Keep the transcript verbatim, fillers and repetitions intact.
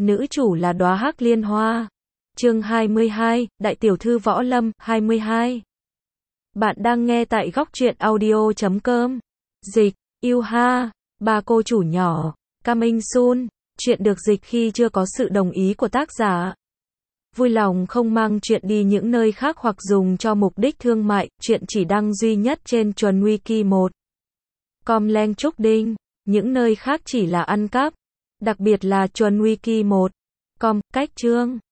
Nữ chủ là đóa hắc liên hoa. Chương hai mươi hai, Đại tiểu thư võ lâm, hai mươi hai. Bạn đang nghe tại góc truyện audio chấm com. Dịch, yêu ha, bà cô chủ nhỏ, Cam In Sun. Chuyện được dịch khi chưa có sự đồng ý của tác giả. Vui lòng không mang chuyện đi những nơi khác hoặc dùng cho mục đích thương mại, chuyện chỉ đăng duy nhất trên Chuẩn Wiki một. Com Leng Trúc Đinh, những nơi khác chỉ là ăn cắp. Đặc biệt là Chuẩn Wiki một. Com, cách chương.